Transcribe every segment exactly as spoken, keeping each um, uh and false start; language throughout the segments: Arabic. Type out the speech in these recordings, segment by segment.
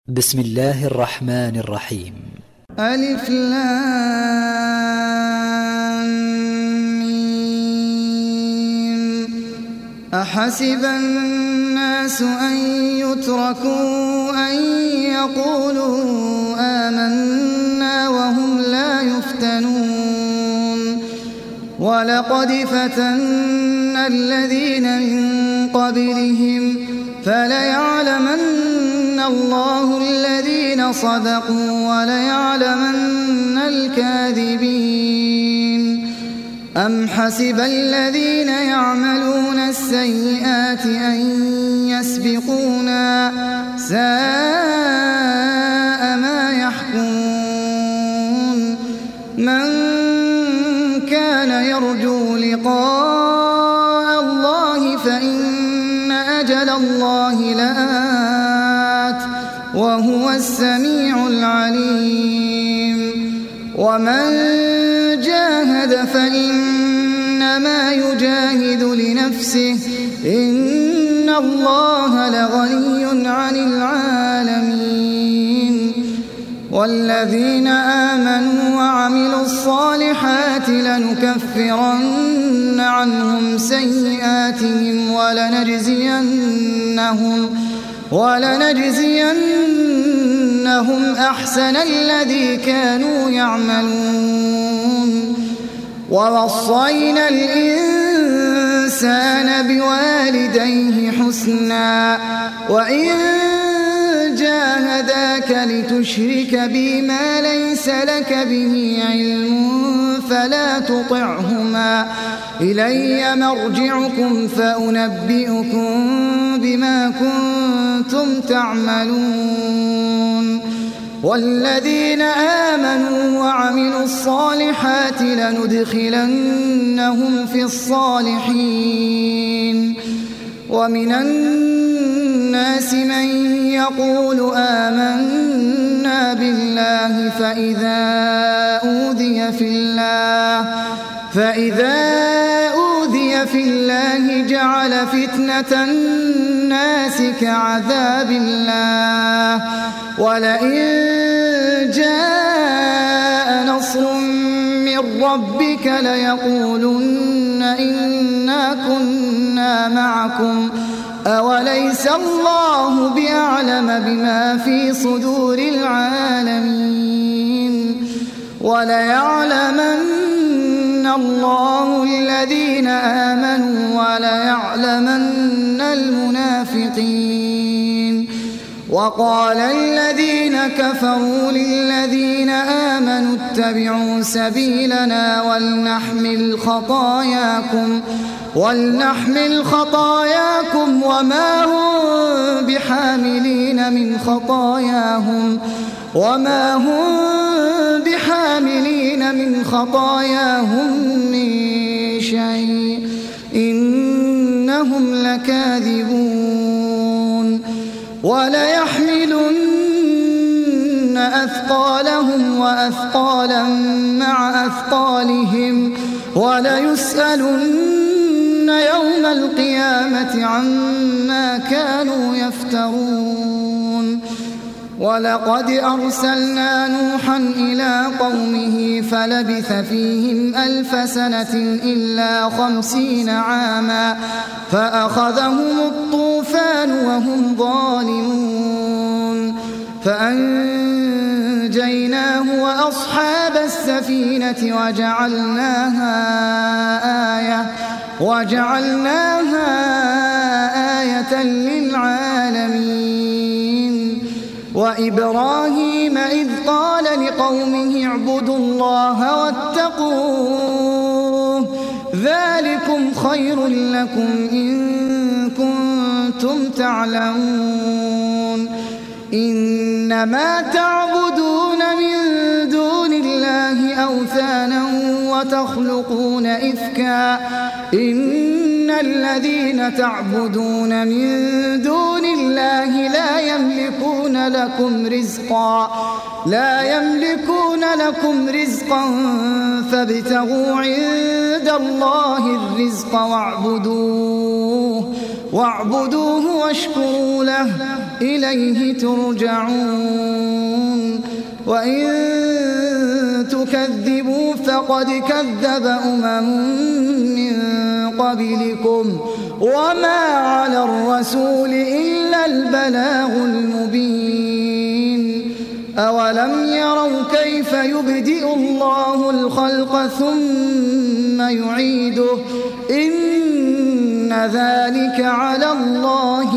بسم الله الرحمن الرحيم. ألف لام ميم. أحسب الناس أن يتركوا أن يقولوا آمنا وهم لا يفتنون ولقد فتنا الذين من قبلهم فليعلمن الله الذين صدقوا وليعلمن الكاذبين. أم حسب الذين يعملون السيئات أن يسبقونا ساء ما يحكمون. من كان يرجو لقاء الله فإن أجل الله لآت وهو السميع العليم. ومن جاهد فإنما يجاهد لنفسه إن الله لغني عن العالمين. والذين آمنوا وعملوا الصالحات لنكفرن عنهم سيئاتهم ولنجزينهم ولنجزينهم أحسن الذي كانوا يعملون. ووصينا الإنسان بوالديه حسنا وإن جاهداك لتشرك بي ما ليس لك به علم فلا تطعهما إلي مرجعكم فأنبئكم بما كنتم تعملون. والذين آمنوا وعملوا الصالحات لندخلنهم في الصالحين. ومن الناس من يقول آمنا بالله فإذا أوذي في الله فإذا أوذي في الله جعل فتنة الناس كعذاب الله ولئن جاء نصر من ربك ليقولن إنا كنا معكم أوليس الله بأعلم بما في صدور العالمين. وليعلمن الله الذين آمنوا وليعلمن المنافقين. وقال الذين كفروا للذين آمنوا اتبعوا سبيلنا ولنحمل خطاياكم ولنحمل خطاياكم وما هم بحاملين من خطاياهم وما هم بحاملين من خطاياهم من شيء إنهم لكاذبون. وليحملن أثقالهم وأثقالا مع أثقالهم وليسألن يوم القيامة عما كانوا يفترون. ولقد أرسلنا نوحا إلى قومه فلبث فيهم ألف سنة إلا خمسين عاما فأخذهم الطوفان وهم ظالمون فأنجيناه وأصحاب السفينة وجعلناها آية وجعلناها آية للعالمين. وإبراهيم إذ قال لقومه اعبدوا الله واتقوه ذلكم خير لكم إن كنتم تعلمون. إنما تعبدون من دون الله أوثانا وتخلقون إفكا إن الذين تعبدون من دون الله لا يملكون لكم رزقا لا يملكون لكم رزقا فابتغوا عند الله الرزق واعبدوه واعبدوه واشكروا له إليه ترجعون وإن تكذبوا فقد كذب أمم من قبلكم وما على الرسول إلا البلاغ المبين أولم يروا كيف يبدئ الله الخلق ثم يعيده إن ذلك على الله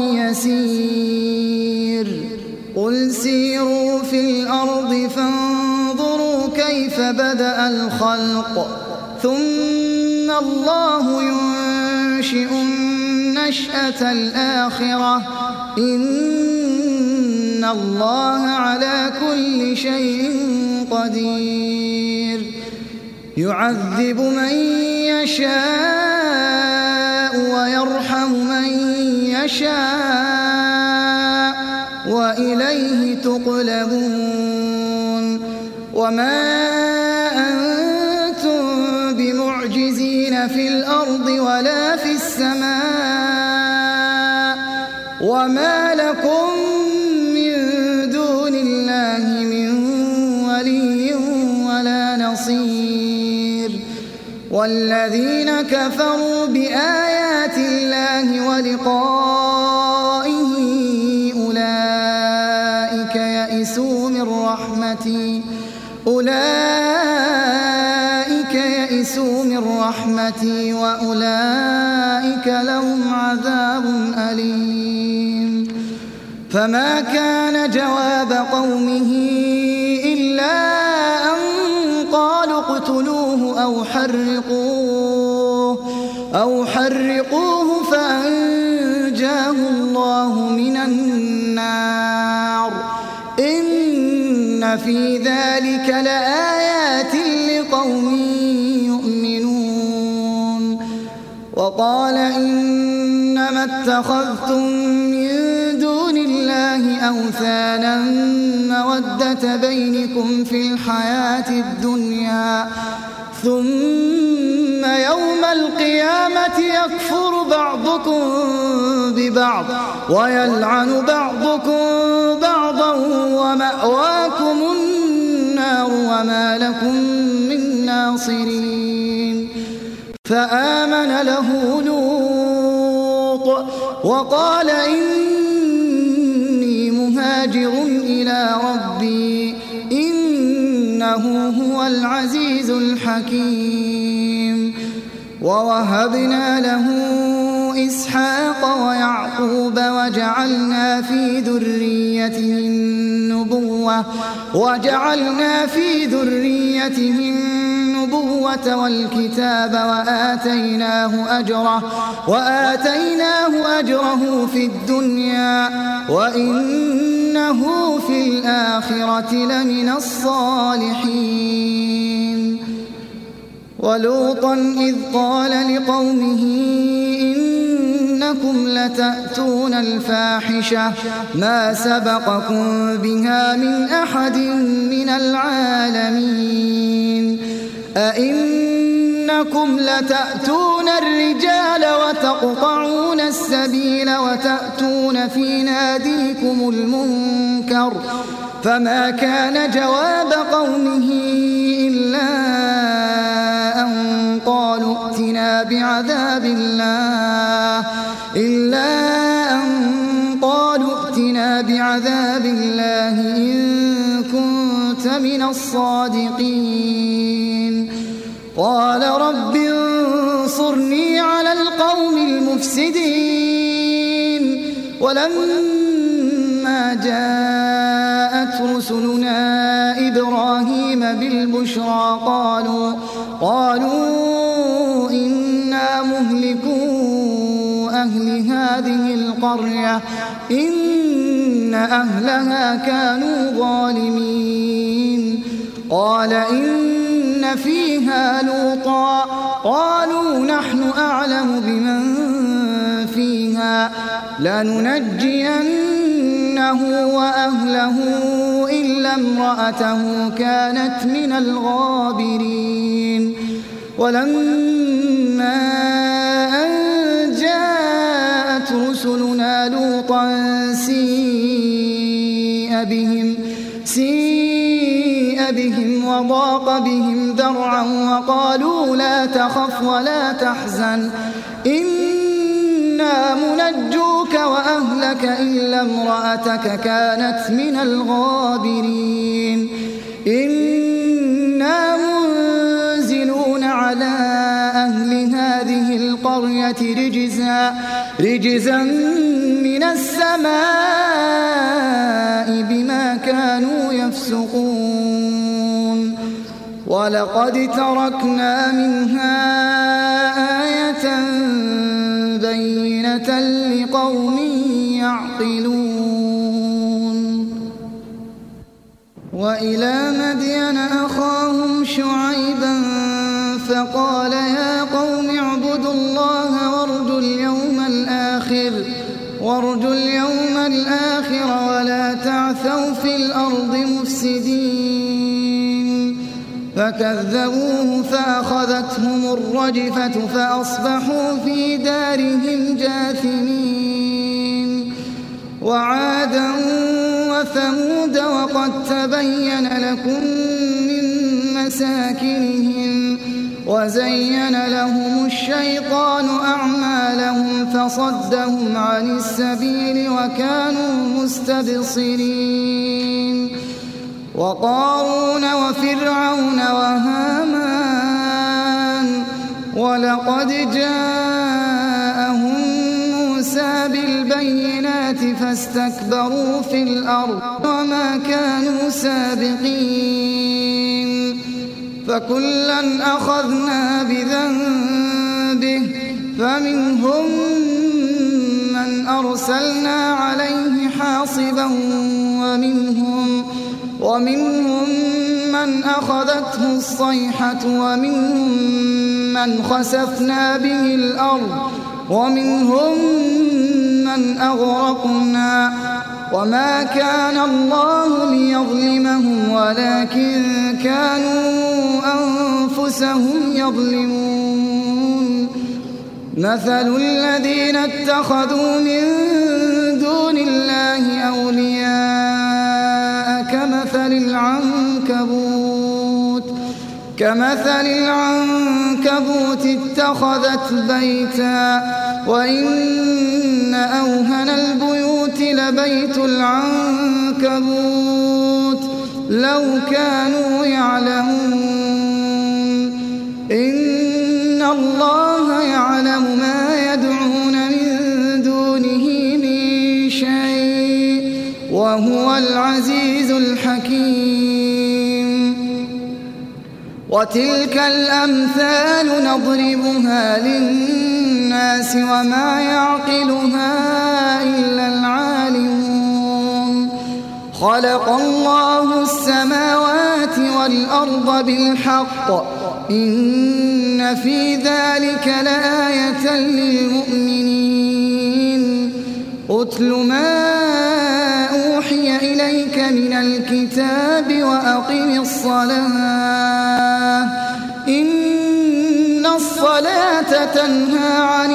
يسير قل سيروا في الأرض فانظروا كيف بدأ الخلق ثم الله ينشئ النشأة الآخرة إن الله على كل شيء قدير يعذب من يشاء ويرحم من يشاء وإليه تقلبون وما أنتم بمعجزين في الأرض ولا في السماء وما لكم من دون الله من ولي ولا نصير والذين كفروا بآيات الله ولقائه أولئك يئسوا من رحمتي أولئك يئسوا من رحمتي وأولئك لهم عذاب أليم فما كان جواب قومه إلا أن قالوا اقتلوه أو حرقوه أو حرقوه فأنجاه الله من النار إن في ذلك لآيات لقوم يؤمنون وقال إنما اتخذتم من دون الله أوثانا مودة بينكم في الحياة الدنيا ثم يوم القيامة يكفر بعضكم ببعض ويلعن بعضكم بعضا ومأواكم النار وما لكم من ناصرين فآمن له لوط وقال إني مهاجر إلى ربي إنه هو العزيز الحكيم ووهبنا له إسحاق ويعقوب وجعلنا في ذريته النبوة وجعلنا في ذريته النبوة والكتاب وآتيناه أجره وآتيناه أجره في الدنيا وإنه في الآخرة لمن الصالحين ولوطا إذ قال لقومه إنكم لتأتون الفاحشة ما سبقكم بها من أحد من العالمين أئنكم لتأتون الرجال وتقطعون السبيل وتأتون في ناديكم المنكر فما كان جواب قومه إلا أن قالوا ائتنا بعذاب الله إلا أن قالوا ائتنا بعذاب الله إن كنت من الصادقين قال رب انصرني على القوم المفسدين ولما جاءت رسلنا إبراهيم بالبشرى قالوا قالوا إنا مهلكو أهل هذه القرية إن أهلها كانوا ظالمين قال إن فيها لوطا قالوا نحن أعلم بمن فيها لننجينه وأهله إلا امرأته كانت من الغابرين ولما أن جاءت رسلنا لوطا سيء بهم, سيء بهم وضاق بهم ذرعا وقالوا لا تخف ولا تحزن إنا منجوك وأهلك إلا امرأتك كانت من الغابرين إنا منزلون على أهل هذه القرية رجزا, رجزا من السماء بما كانوا يفسقون ولقد تركنا منها آية بينة لقوم يعقلون وإلى مدين أخاهم شعيبا فقال يا قوم اعبدوا الله وارجوا اليوم الآخر, وارجوا اليوم الآخر ولا تعثوا في الأرض مفسدين فكذبوه فأخذتهم الرجفة فأصبحوا في دارهم جاثمين وعادا وثمود وقد تبين لكم من مساكنهم وزين لهم الشيطان أعمالهم فصدهم عن السبيل وكانوا مستبصرين وقارون وفرعون وهامان ولقد جاءهم موسى بالبينات فاستكبروا في الأرض وما كانوا سابقين فكلا أخذنا بذنبه فمنهم من أرسلنا عليه حاصبا ومنهم, ومنهم من أخذته الصيحة ومنهم من خسفنا به الأرض ومنهم من أغرقنا وما كان الله ليظلمهم ولكن كانوا أنفسهم يظلمون مثل الذين اتخذوا من دون الله أولياء كمثل العنكبوت كمثل العنكبوت اتخذت بيتا وإن أوهن البيوت لبيت العنكبوت لو كانوا يعلمون إن الله يعلم ما يدعون من دونه من شيء وهو العزيز الحكيم وتلك الأمثال نضربها للناس وما يعقلها إلا العالمون خلق الله السماوات والأرض بالحق إن في ذلك لآية للمؤمنين أتل ما أوحي إليك من الكتاب وأقم الصلاة إن الصلاة تنهى عن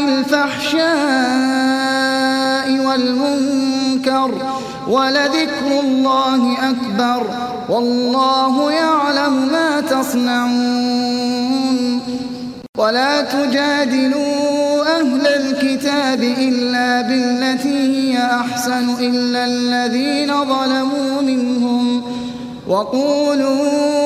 الفحشاء والمنكر ولذكر الله أكبر والله يعلم ما تصنعون ولا تجادلوا أهل الكتاب إلا بالتي هي أحسن إلا الذين ظلموا منهم وقولوا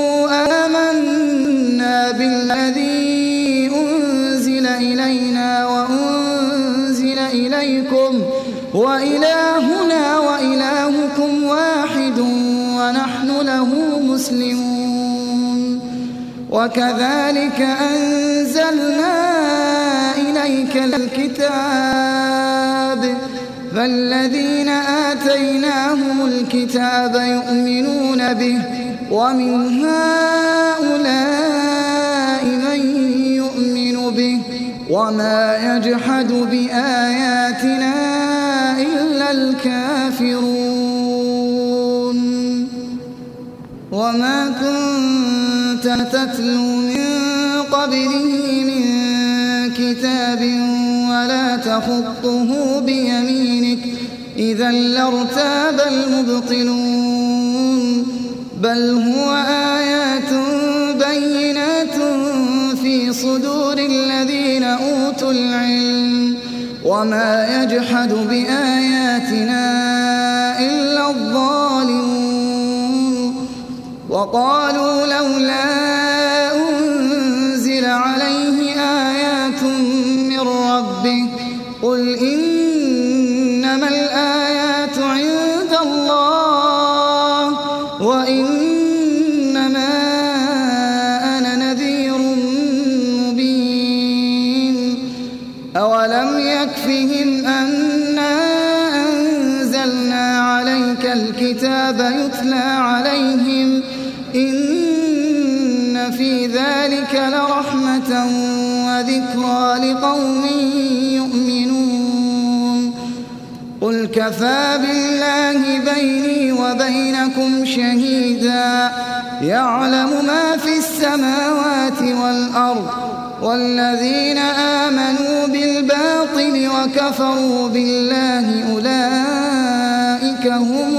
آمنا بالذي أنزل إلينا وأنزل إليكم وإلهنا وإلهكم واحد ونحن له مسلمون وكذلك أنزلنا إليك الكتاب فالذين آتيناهم الكتاب يؤمنون به ومن هؤلاء من يؤمن به وما يجحد بآياتنا إلا الكافرون وما كنت تتلو من قبله من كتاب ولا تخطه بيمينك إذا لارتاب المبطلون بل هو آيات بينات في صدور الذين أوتوا العلم وما يجحد بآياتنا إلا الظالمون وقالوا لولا أنزل عليه آيات من ربه قل إنما الآيات عند الله وإنما أنا نذير مبين أولم يكفهم أنا أنزلنا عليك الكتاب يتلى عليهم إن في ذلك لرحمة وذكرى لقوم يؤمنون قل كفى بالله بيني وبينكم شهيدا يعلم ما في السماوات والأرض والذين آمنوا بالباطل وكفروا بالله أولئك هم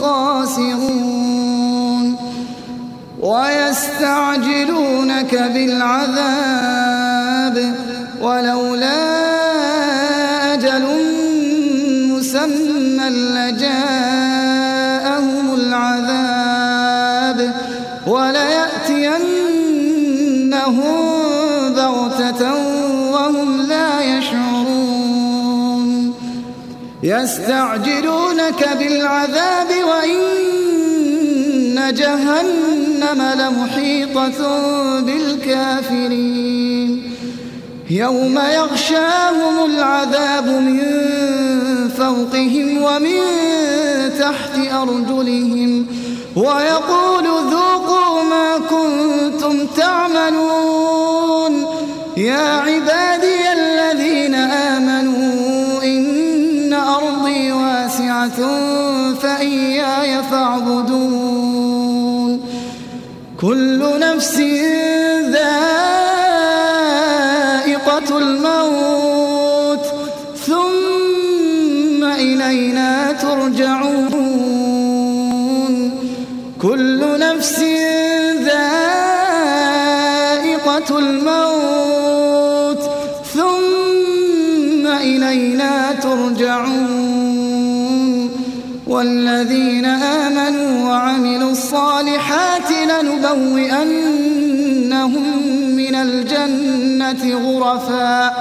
الخاسرون ويستعجلونك بالعذاب ولولا أجل مسمى لجاءهم العذاب وليأتينهم بغتة وهم لا يشعرون يستعجلونك بالعذاب وإن جهنم لمحيطة بالكافرين يوم يغشاهم العذاب من فوقهم ومن تحت أرجلهم ويقول ذوقوا ما كنتم تعملون يا عبادي الذين آمنوا إن أرضي واسعة فإياي فاعبدون كل نفس ذائقة الموت ثم إلينا ترجعون كل نفس ذائقة الموت ثم إلينا ترجعون والذين آمنوا وعملوا الصالحات لنبوئنهم من الجنة غرفا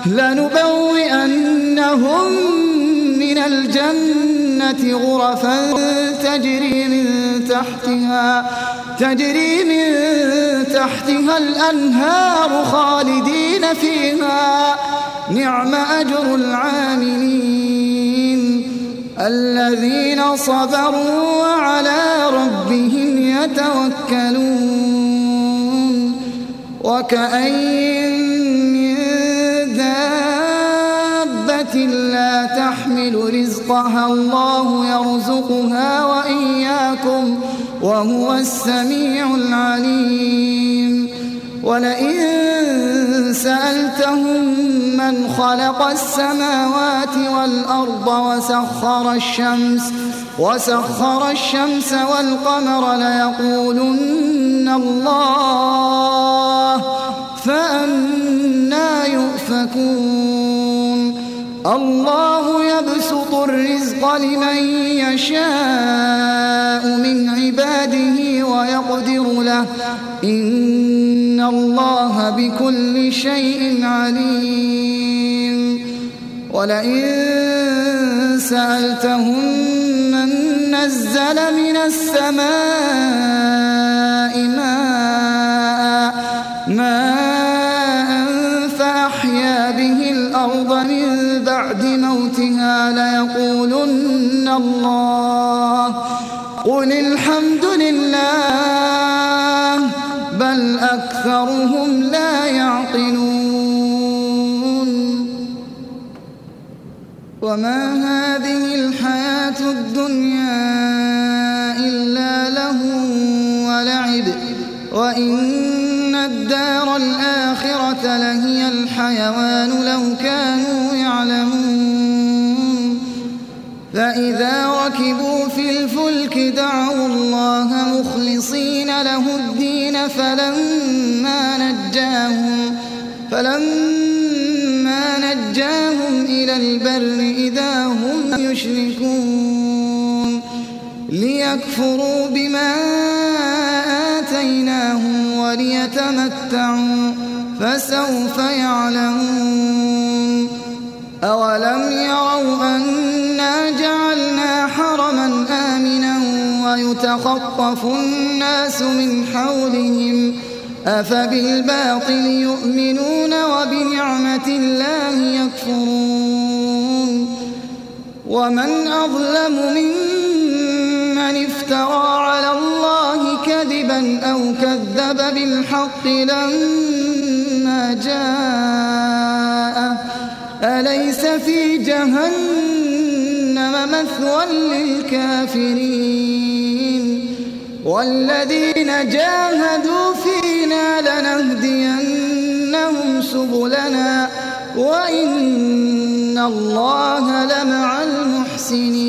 لنبوئنهم من الجنة غرفا تجري من تحتها تجري من تحتها الأنهار خالدين فيها نعم أجر العاملين الذين صبروا وعلى ربهم يتوكلون وكأين من دابة لا تحمل رزقها الله يرزقها وإياكم وهو السميع العليم ولئن سألتهم من خلق السماوات والأرض وسخر الشمس وسخر الشمس والقمر ليقولن الله فأنى يؤفكون الله يبسط الرزق لمن يشاء من عباده ويقدر له إن الله بكل شيء عليم ولئن سألتهم من نزل من السماء ماء ماء فأحيا به الأرض من بعد موتها ليقولن الله قل الحمد لله بل أكثرهم لا يعقلون وما هذه الحياة الدنيا إلا لهو ولعب وإن الدار الآخرة لهي الحيوان لو كانوا يعلمون فإذا ركبوا في الفلك دعوا الله مخلصين له الدين فلما نجاهم, فلما نجاهم إلى البر إذا هم يشركون ليكفروا بما آتيناهم وليتمتعوا فسوف يعلمون. أولم يروا أنا جعلنا حرما آمنا ويتخطف الناس من حولهم أفبالباطل يؤمنون وبنعمة الله يكفرون. ومن أظلم ممن افترى على الله كذبا أو كذب بالحق لما جاءه أليس في جهنم مثوى للكافرين والذين جاهدوا فينا لنهدينهم سبلنا وإن الله لمع المحسنين.